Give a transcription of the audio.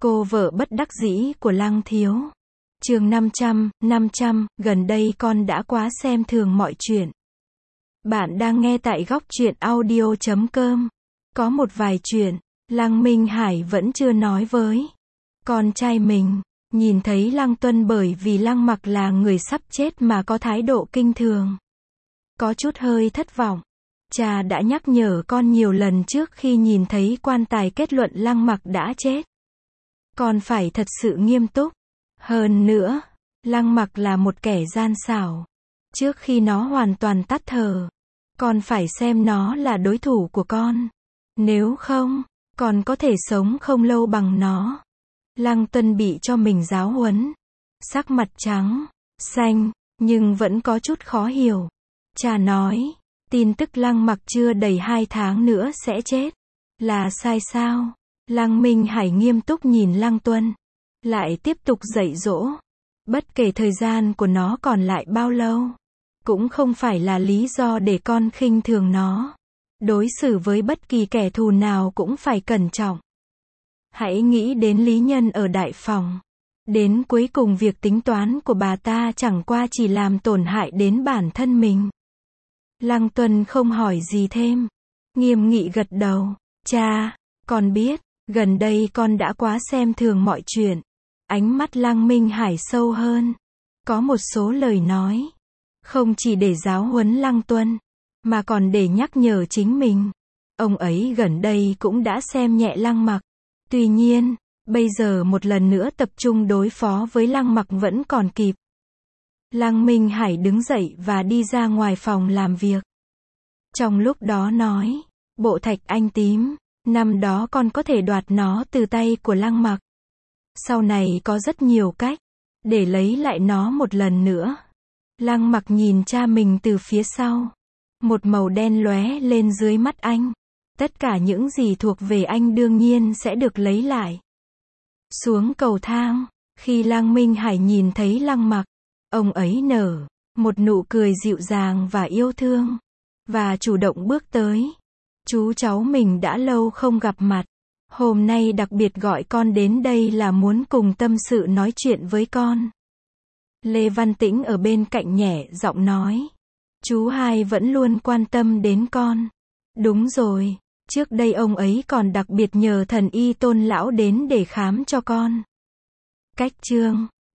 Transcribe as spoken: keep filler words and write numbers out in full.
Cô vợ bất đắc dĩ của Lăng Thiếu. Chương năm trăm, năm trăm, gần đây con đã quá xem thường mọi chuyện. Bạn đang nghe tại góc truyện audio chấm com. Có một vài chuyện, Lăng Minh Hải vẫn chưa nói với con trai mình. Nhìn thấy Lăng Tuân bởi vì Lăng Mặc là người sắp chết mà có thái độ kinh thường. Có chút hơi thất vọng. Cha đã nhắc nhở con nhiều lần trước khi nhìn thấy quan tài kết luận Lăng Mặc đã chết. Con phải thật sự nghiêm túc. Hơn nữa, Lăng Mặc là một kẻ gian xảo. Trước khi nó hoàn toàn tắt thở, con phải xem nó là đối thủ của con. Nếu không, con có thể sống không lâu bằng nó. Lăng Tuân bị cho mình giáo huấn. Sắc mặt trắng, xanh, nhưng vẫn có chút khó hiểu. Cha nói, tin tức Lăng Mặc chưa đầy hai tháng nữa sẽ chết. Là sai sao? Lăng Minh Hải nghiêm túc nhìn Lăng Tuân. Lại tiếp tục dạy dỗ. Bất kể thời gian của nó còn lại bao lâu, cũng không phải là lý do để con khinh thường nó. Đối xử với bất kỳ kẻ thù nào cũng phải cẩn trọng. Hãy nghĩ đến lý nhân ở Đại Phòng. Đến cuối cùng việc tính toán của bà ta chẳng qua chỉ làm tổn hại đến bản thân mình. Lăng Tuân không hỏi gì thêm. Nghiêm nghị gật đầu. Cha, con biết, gần đây con đã quá xem thường mọi chuyện. Ánh mắt Lăng Minh Hải sâu hơn. Có một số lời nói, không chỉ để giáo huấn Lăng Tuân, mà còn để nhắc nhở chính mình. Ông ấy gần đây cũng đã xem nhẹ Lăng Mặc. Tuy nhiên, bây giờ một lần nữa tập trung đối phó với Lăng Mặc vẫn còn kịp. Lăng Minh Hải đứng dậy và đi ra ngoài phòng làm việc. Trong lúc đó nói, bộ thạch anh tím, năm đó con có thể đoạt nó từ tay của Lăng Mặc. Sau này có rất nhiều cách để lấy lại nó một lần nữa. Lăng Mặc nhìn cha mình từ phía sau. Một màu đen lóe lên dưới mắt anh. Tất cả những gì thuộc về anh đương nhiên sẽ được lấy lại. Xuống cầu thang, khi Lăng Minh Hải nhìn thấy Lăng Mặc, ông ấy nở một nụ cười dịu dàng và yêu thương, và chủ động bước tới. Chú cháu mình đã lâu không gặp mặt. Hôm nay đặc biệt gọi con đến đây là muốn cùng tâm sự nói chuyện với con. Lê Văn Tĩnh ở bên cạnh nhẹ giọng nói. Chú hai vẫn luôn quan tâm đến con. Đúng rồi, trước đây ông ấy còn đặc biệt nhờ thần y Tôn lão đến để khám cho con. Cách chương